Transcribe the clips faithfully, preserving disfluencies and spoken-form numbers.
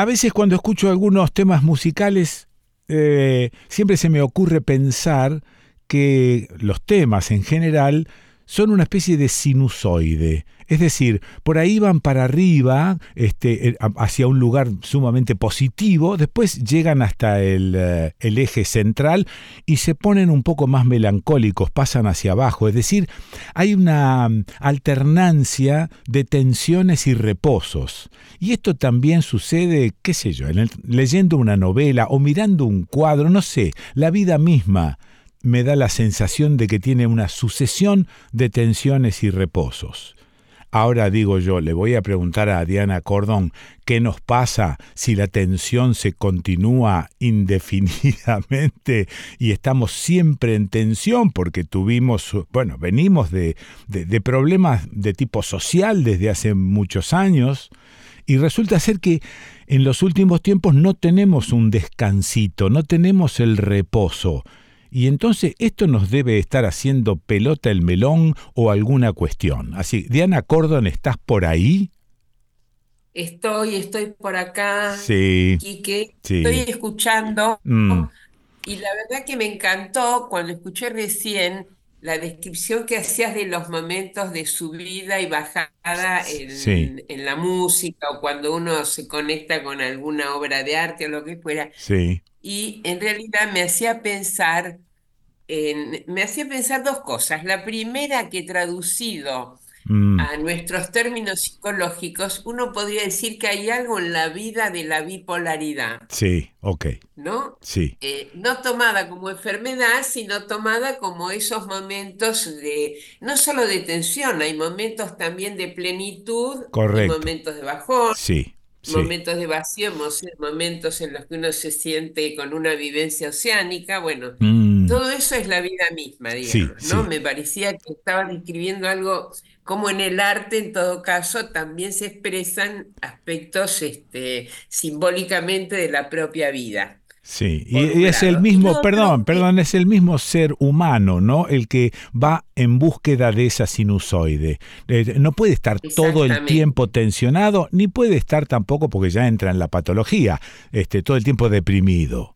a veces cuando escucho algunos temas musicales, eh, siempre se me ocurre pensar que los temas en general son una especie de sinusoide. Es decir, por ahí van para arriba, este, eh, hacia un lugar sumamente positivo, después llegan hasta el, eh, el eje central y se ponen un poco más melancólicos, pasan hacia abajo. Es decir, hay una mm, alternancia de tensiones y reposos. Y esto también sucede, qué sé yo, en el- leyendo una novela o mirando un cuadro, no sé, la vida misma me da la sensación de que tiene una sucesión de tensiones y reposos. Ahora digo yo, le voy a preguntar a Diana Cordón, ¿qué nos pasa si la tensión se continúa indefinidamente y estamos siempre en tensión? Porque tuvimos, bueno, venimos de, de, de problemas de tipo social desde hace muchos años y resulta ser que en los últimos tiempos no tenemos un descansito, no tenemos el reposo. Y entonces esto nos debe estar haciendo pelota el melón o alguna cuestión. Así, Diana Cordon, ¿estás por ahí? Estoy, estoy por acá, Sí, Quique, estoy sí. escuchando Mm, y la verdad que me encantó cuando escuché recién la descripción que hacías de los momentos de subida y bajada sí, en, en la música o cuando uno se conecta con alguna obra de arte o lo que fuera. sí. Y en realidad me hacía pensar en- me hacía pensar dos cosas. La primera, que traducido Mm, a nuestros términos psicológicos, uno podría decir que hay algo en la vida de la bipolaridad, sí, ok. ¿no? Sí, Eh, no tomada como enfermedad, sino tomada como esos momentos de, no solo de tensión, hay momentos también de plenitud y correcto. momentos de bajón, Sí, sí. momentos de vacío, mo- momentos en los que uno se siente con una vivencia oceánica. Bueno, Mm, todo eso es la vida misma, sí, digamos, ¿no? sí. Me parecía que estabas describiendo algo como en el arte, en todo caso, también se expresan aspectos, este, simbólicamente de la propia vida, Sí, y, por y un es el lado. Y mismo, lo perdón, otro que, perdón, es el mismo ser humano, ¿no? El que va en búsqueda de esa sinusoide. Eh, no puede estar todo el tiempo exactamente, tensionado, ni puede estar tampoco, porque ya entra en la patología, este, todo el tiempo deprimido.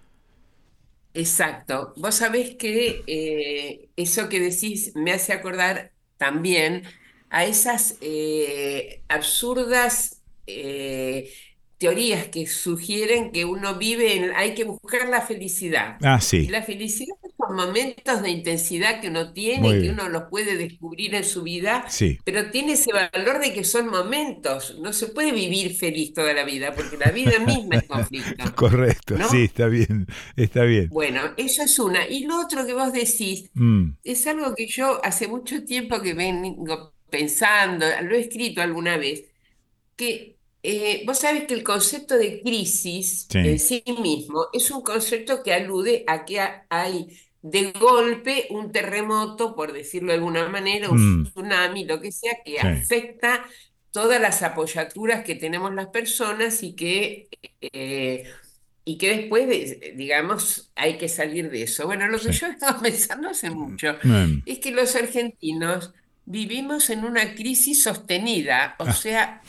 exacto. Vos sabés que eh, eso que decís me hace acordar también a esas eh, absurdas eh, teorías que sugieren que uno vive en, hay que buscar la felicidad. Ah, Y sí, la felicidad son momentos de intensidad que uno tiene y muy que bien. uno los puede descubrir en su vida, Sí, pero tiene ese valor de que son momentos. No se puede vivir feliz toda la vida, porque la vida misma es conflicto, correcto, sí, ¿no? está bien, está bien. Bueno, eso es una. Y lo otro que vos decís Mm, es algo que yo hace mucho tiempo que vengo pensando, lo he escrito alguna vez, que eh, vos sabés que el concepto de crisis en sí, sí mismo es un concepto que alude a que ha- hay de golpe un terremoto, por decirlo de alguna manera, un mm, tsunami, lo que sea, que sí, afecta todas las apoyaturas que tenemos las personas y que eh, y que después, de- digamos, hay que salir de eso. Bueno, lo que sí. yo he estado pensando hace mucho Mm. es que los argentinos vivimos en una crisis sostenida, o Ah, sea,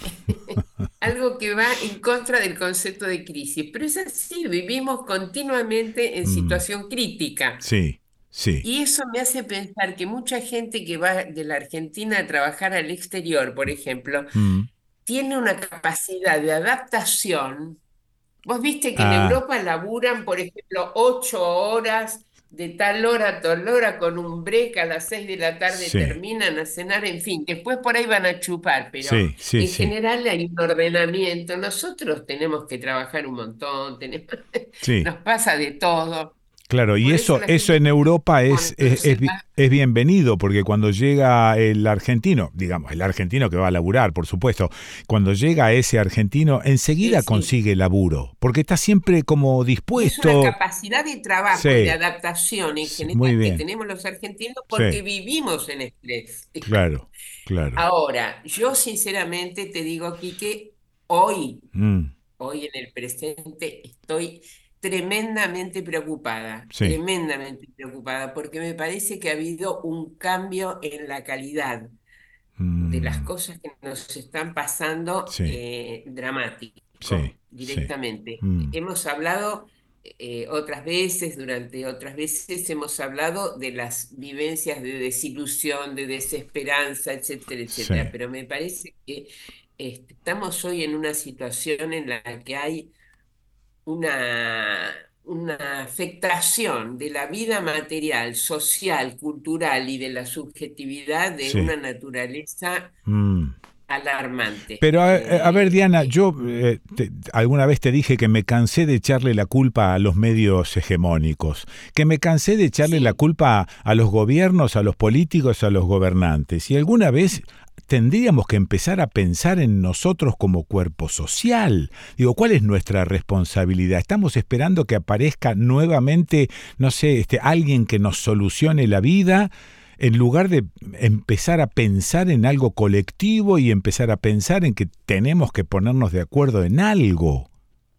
algo que va en contra del concepto de crisis. Pero es así, vivimos continuamente en mm, situación crítica. sí, sí. Y eso me hace pensar que mucha gente que va de la Argentina a trabajar al exterior, por ejemplo, Mm. tiene una capacidad de adaptación. Vos viste que en Ah, Europa laburan, por ejemplo, ocho horas de tal hora a tal hora con un break a las seis de la tarde sí, terminan a cenar, en fin, después por ahí van a chupar, pero sí, sí, en sí, general hay un ordenamiento. Nosotros tenemos que trabajar un montón, tenemos- sí. nos pasa de todo. Claro, Y y por eso eso, la eso gente en Europa es, cuando es, es se bi- va, es bienvenido, porque cuando llega el argentino, digamos, el argentino que va a laburar, por supuesto, cuando llega ese argentino, sí, enseguida sí. consigue laburo, porque está siempre como Y es una dispuesto. capacidad de trabajo y de Sí, adaptación en sí, muy general que bien, tenemos los argentinos porque sí, vivimos en estrés. claro, claro. Ahora, yo sinceramente te digo aquí que hoy, Mm, hoy en el presente, estoy tremendamente preocupada, sí, tremendamente preocupada, porque me parece que ha habido un cambio en la calidad de las mm, cosas que nos están pasando sí. eh, dramático. sí, sí. directamente. Mm, Hemos hablado eh, otras veces, durante otras veces hemos hablado de las vivencias de desilusión, de desesperanza, etcétera, etcétera, sí, pero me parece que este, estamos hoy en una situación en la que hay una, una afectación de la vida material, social, cultural y de la subjetividad de sí. una naturaleza Mm. alarmante. Pero a, a ver, Eh, Diana, eh, yo eh, te- alguna vez te dije que me cansé de echarle la culpa a los medios hegemónicos, que me cansé de echarle la sí, culpa a los gobiernos, a los políticos, a los gobernantes. Y alguna vez tendríamos que empezar a pensar en nosotros como cuerpo social. Digo, ¿cuál es nuestra responsabilidad? ¿Estamos esperando que aparezca nuevamente, no sé, este, alguien que nos solucione la vida? En lugar de empezar a pensar en algo colectivo y empezar a pensar en que tenemos que ponernos de acuerdo en algo.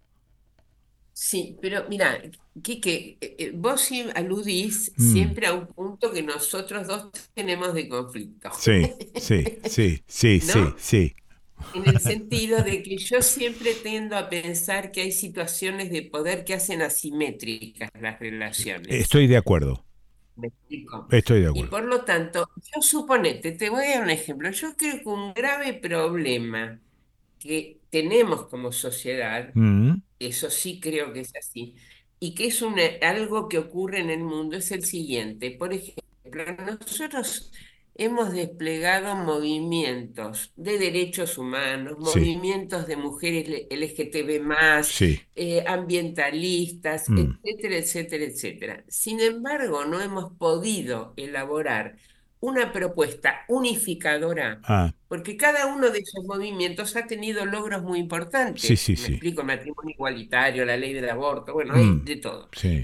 sí, pero mira, Quique, eh, eh, vos sí aludís Mm, siempre a un punto que nosotros dos tenemos de conflicto, sí, sí, sí, sí, sí, ¿no? sí. En el sentido de que yo siempre tiendo a pensar que hay situaciones de poder que hacen asimétricas las relaciones. Estoy de acuerdo, ¿Me explico? estoy de Y acuerdo. por lo tanto, yo suponete, te voy a dar un ejemplo. Yo creo que un grave problema que tenemos como sociedad, Mm, eso sí creo que es así, y que es una- algo que ocurre en el mundo, es el siguiente. Por ejemplo, nosotros hemos desplegado movimientos de derechos humanos, sí, movimientos de mujeres L G T B más, sí. eh, ambientalistas, Mm, etcétera, etcétera, etcétera. Sin embargo, no hemos podido elaborar una propuesta unificadora ah, porque cada uno de esos movimientos ha tenido logros muy sí, importantes. sí, Me sí. explico, el matrimonio igualitario, la ley del aborto, bueno, hay Mm, de todo. sí,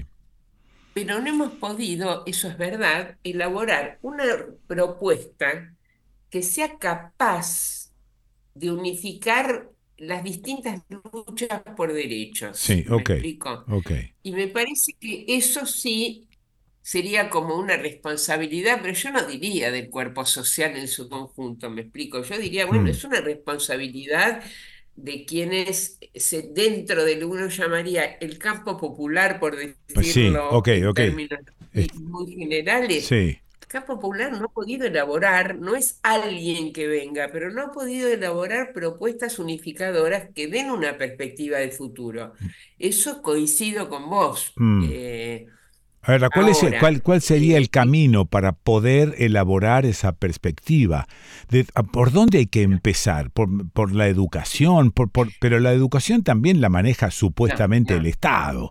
Pero no hemos podido, eso es verdad, elaborar una propuesta que sea capaz de unificar las distintas luchas por derechos. sí, ¿Me ok, explico? ok. Y me parece que eso sí sería como una responsabilidad, pero yo no diría del cuerpo social en su conjunto, me explico. Yo diría, bueno, Mm, es una responsabilidad de quienes se, dentro de lo que uno llamaría el campo popular, por pues sí, decirlo ok, en ok. términos Est- así muy generales. sí. El campo popular no ha podido elaborar, no es alguien que venga, pero no ha podido elaborar propuestas unificadoras que den una perspectiva de futuro. Eso coincido con vos. Mm. Eh, A ver, ¿cuál, es el- ahora, cuál, cuál sería el eh, ¿qué- camino para poder elaborar esa perspectiva? De- a- ¿por dónde hay que empezar? ¿Por, por la educación? Por, por- pero la educación también la maneja no, supuestamente el no, Estado.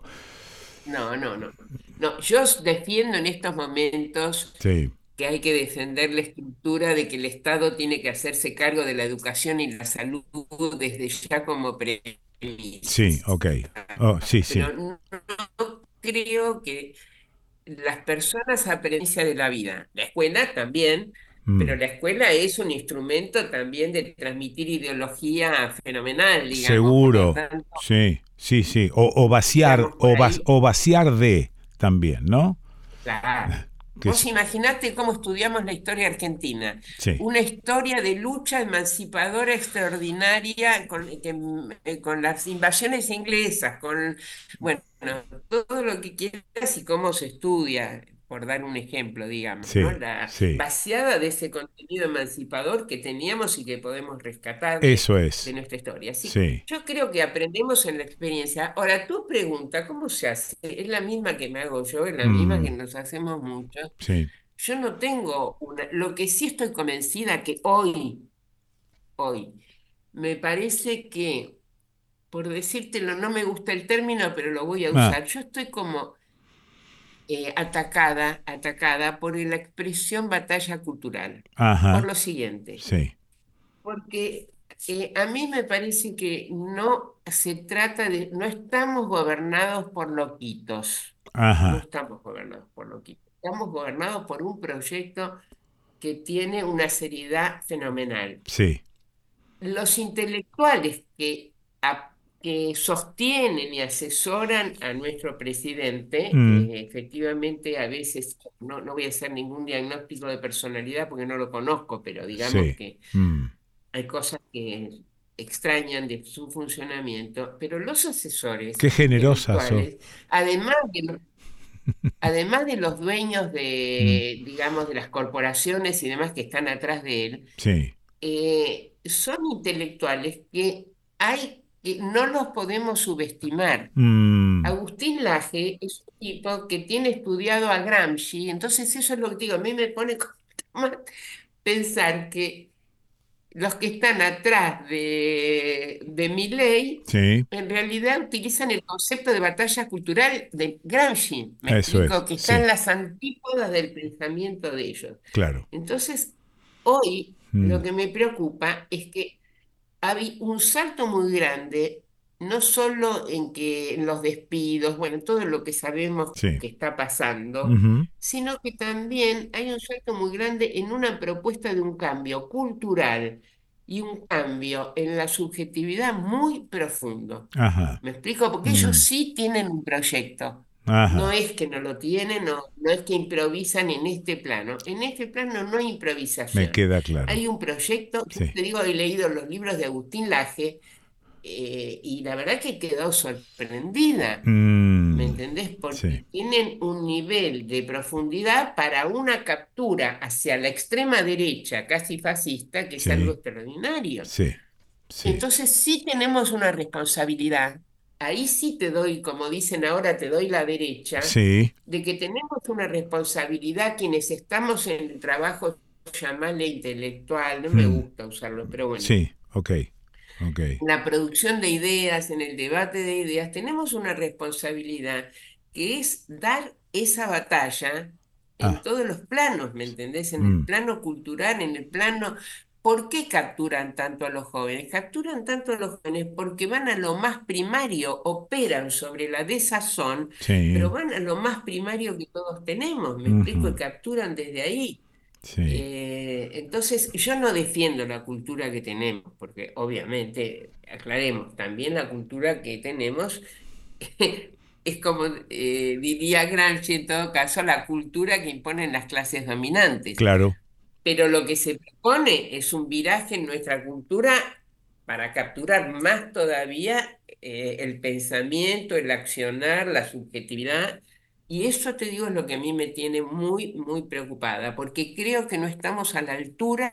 no, no, no. No, yo defiendo en estos momentos Sí, que hay que defender la estructura de que el Estado tiene que hacerse cargo de la educación y la salud desde ya como premisa. sí, ok. Oh, sí, sí. Pero no creo que las personas aprenden de la vida. La escuela también, pero Mm. la escuela es un instrumento también de transmitir ideología fenomenal, digamos. Por lo Seguro. tanto, Sí, sí, sí. O, o vaciar, digamos por o, vas- ahí. o vaciar de también, ¿no? Claro. Que Vos es- imaginate cómo estudiamos la historia argentina. sí, Una historia de lucha emancipadora extraordinaria con, que, mm, eh, con las invasiones inglesas, con, bueno, todo lo que quieras y cómo se estudia, por dar un ejemplo, digamos, ¿no? sí, La sí. vaciada de ese contenido emancipador que teníamos y que podemos rescatar de, Eso de es. nuestra historia. Así que Sí. yo creo que aprendemos en la experiencia. Ahora, tu pregunta, ¿cómo se hace? Es la misma que me hago yo, es la misma que Mm, nos hacemos muchos. sí. Yo no tengo una... Lo que sí estoy convencida que hoy, hoy, me parece que, por decírtelo, no me gusta el término, pero lo voy a Ah, usar. Yo estoy como eh, atacada, atacada por la expresión batalla cultural. Por ajá. lo siguiente. Sí. Porque eh, a mí me parece que no se trata de, no estamos gobernados por loquitos, no Ajá. estamos gobernados por loquitos, estamos gobernados por un proyecto que tiene una seriedad fenomenal. Sí. Los intelectuales que, a- que sostienen y asesoran a nuestro presidente, Mm, eh, efectivamente a veces, no, no voy a hacer ningún diagnóstico de personalidad porque no lo conozco, pero digamos sí. que Mm, hay cosas que extrañan de su funcionamiento, pero los asesores Qué generosa sos. intelectuales, además de los, además de los dueños Mm, de, digamos, de las corporaciones y demás que están atrás de él, sí. eh, son intelectuales que hay, que no los podemos subestimar. Mm, Agustín Laje es un tipo que tiene estudiado a Gramsci, entonces eso es lo que digo, a mí me pone como mal pensar que los que están atrás de, de Milei sí, en realidad utilizan el concepto de batalla cultural de Gramsci, me eso explico, es. que está Sí, en las antípodas del pensamiento de ellos. claro. Entonces, hoy Mm, lo que me preocupa es que había un salto muy grande, no solo en que en los despidos, bueno, todo lo que sabemos sí. que está pasando, Ujú, sino que también hay un salto muy grande en una propuesta de un cambio cultural y un cambio en la subjetividad muy profundo. ajá. ¿Me explico? Porque ellos Mm, sí tienen un proyecto. No ajá. es que no lo tienen, no, no es que improvisan en este plano. En este plano no hay Me improvisación. queda claro. Hay un proyecto, yo Sí. te digo, he leído los libros de Agustín Laje, eh, y la verdad que quedó sorprendida. ¿Me Mm, entendés? sí, Porque tienen un nivel de profundidad para una captura hacia la extrema derecha, casi fascista, que es algo sí, extraordinario. sí, sí, Entonces sí tenemos una responsabilidad, ahí sí te doy, como dicen ahora, te doy la derecha, sí. de que tenemos una responsabilidad quienes estamos en el trabajo, llamarle intelectual, no me Mm, gusta usarlo, pero bueno, sí, ok, ok. en la producción de ideas, en el debate de ideas, tenemos una responsabilidad que es dar esa batalla en Ah, todos los planos, ¿me entendés? En el mm, plano cultural, en el plano... ¿Por qué capturan tanto a los jóvenes? Capturan tanto a los jóvenes porque van a lo más primario, operan sobre la desazón, pero sí, van a lo más primario que todos tenemos, ¿me explico? Y ujú, capturan desde ahí. sí, Eh, entonces, yo no defiendo la cultura que tenemos, porque obviamente, aclaremos, también la cultura que tenemos es como eh, diría Gramsci en todo caso, la cultura que imponen las clases dominantes. claro. Pero lo que se propone es un viraje en nuestra cultura para capturar más todavía eh, el pensamiento, el accionar, la subjetividad. Y eso te digo es lo que a mí me tiene muy, muy preocupada, porque creo que no estamos a la altura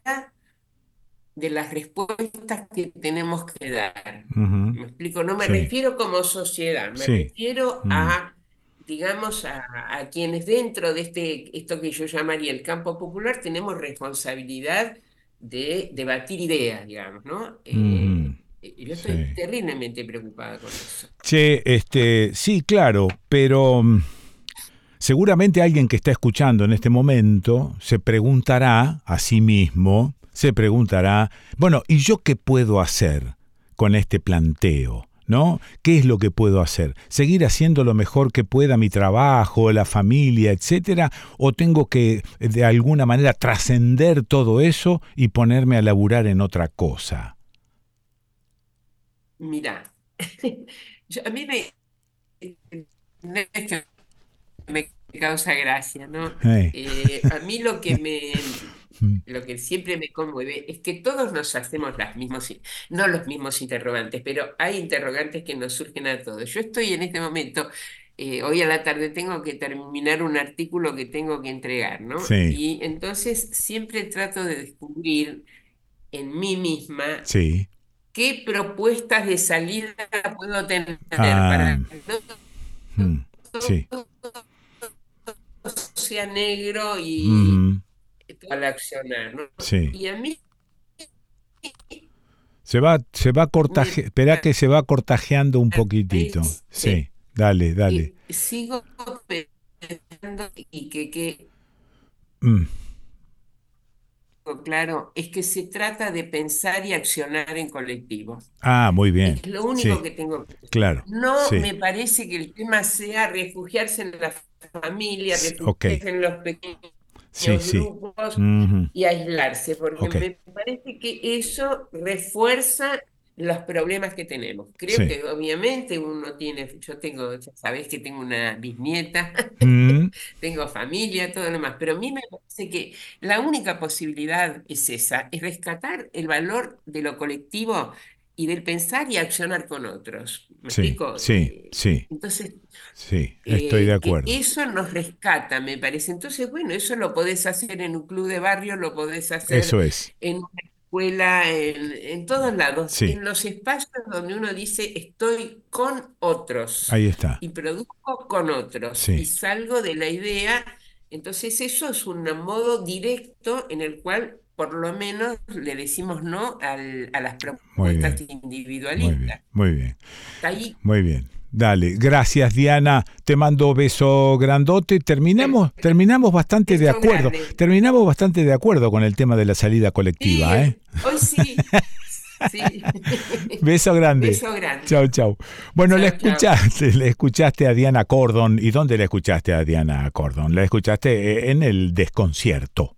de las respuestas que tenemos que dar. Ujú, Me explico, no me sí, refiero como sociedad, me sí. refiero Mm, a, digamos, a, a quienes dentro de este, esto que yo llamaría el campo popular, tenemos responsabilidad de debatir ideas, digamos, ¿no? ujú, Eh, y yo estoy sí. terriblemente preocupada con eso. Che, este, sí, claro, pero mm, seguramente alguien que está escuchando en este momento se preguntará a sí mismo, se preguntará, bueno, ¿y yo qué puedo hacer con este planteo? ¿No? ¿Qué es lo que puedo hacer? ¿Seguir haciendo lo mejor que pueda mi trabajo, la familia, etcétera? ¿O tengo que de alguna manera trascender todo eso y ponerme a laburar en otra cosa? Mirá, yo- a mí me, no es que me causa gracia, ¿no? Eh, Eh, a mí lo que me, mm, lo que siempre me conmueve es que todos nos hacemos las mismos, i- no los mismos interrogantes, pero hay interrogantes que nos surgen a todos. Yo estoy en este momento, eh, hoy a la tarde tengo que terminar un artículo que tengo que entregar, ¿no? sí, Y entonces siempre trato de descubrir en mí misma sí. qué propuestas de salida puedo tener Ah, para que no mm, sí. todo sea negro y Mm, al accionar, ¿no? sí. Y a mí Se va, se va me cortaje, espera que se va cortajeando un poquitito. parece Sí, dale, dale. que sigo pensando y que, que Mm, claro, es que se trata de pensar y accionar en colectivo. ah, muy bien. Es lo único Sí, que tengo que decir. claro. No Sí. me parece que el tema sea refugiarse en la familia, S- ok. refugiarse en los pequeños Sí, sí. grupos Ujú, y aislarse, porque ok. me parece que eso refuerza los problemas que tenemos. Creo Sí. que obviamente uno tiene, yo tengo, ya sabés que tengo una bisnieta, Mm, tengo familia, todo lo demás, pero a mí me parece que la única posibilidad es esa, es rescatar el valor de lo colectivo y del pensar y accionar con otros. ¿Me Sí, explico? sí, Eh, sí, entonces, sí, estoy de eh, que acuerdo. eso nos rescata, me parece. Entonces, bueno, eso lo podés hacer en un club de barrio, lo podés hacer Eso es. en una escuela, en, en todos lados, Sí, en los espacios donde uno dice estoy con otros ahí está. y produzco con otros y Sí, salgo de la idea. Entonces, eso es un modo directo en el cual por lo menos le decimos no al- a las muy propuestas bien, muy bien, individualistas. muy bien, Hasta ahí, muy bien. Dale, gracias Diana, te mando beso grandote. Terminamos, terminamos bastante de beso acuerdo, grande. terminamos bastante de acuerdo con el tema de la salida Sí, colectiva, ¿eh? eh, hoy sí, sí. Beso grande. Beso Chau, grande. chau. Bueno, la Chao, chao. escuchaste, le escuchaste a Diana Cordon. ¿Y dónde la escuchaste a Diana Cordon? La escuchaste en el desconcierto.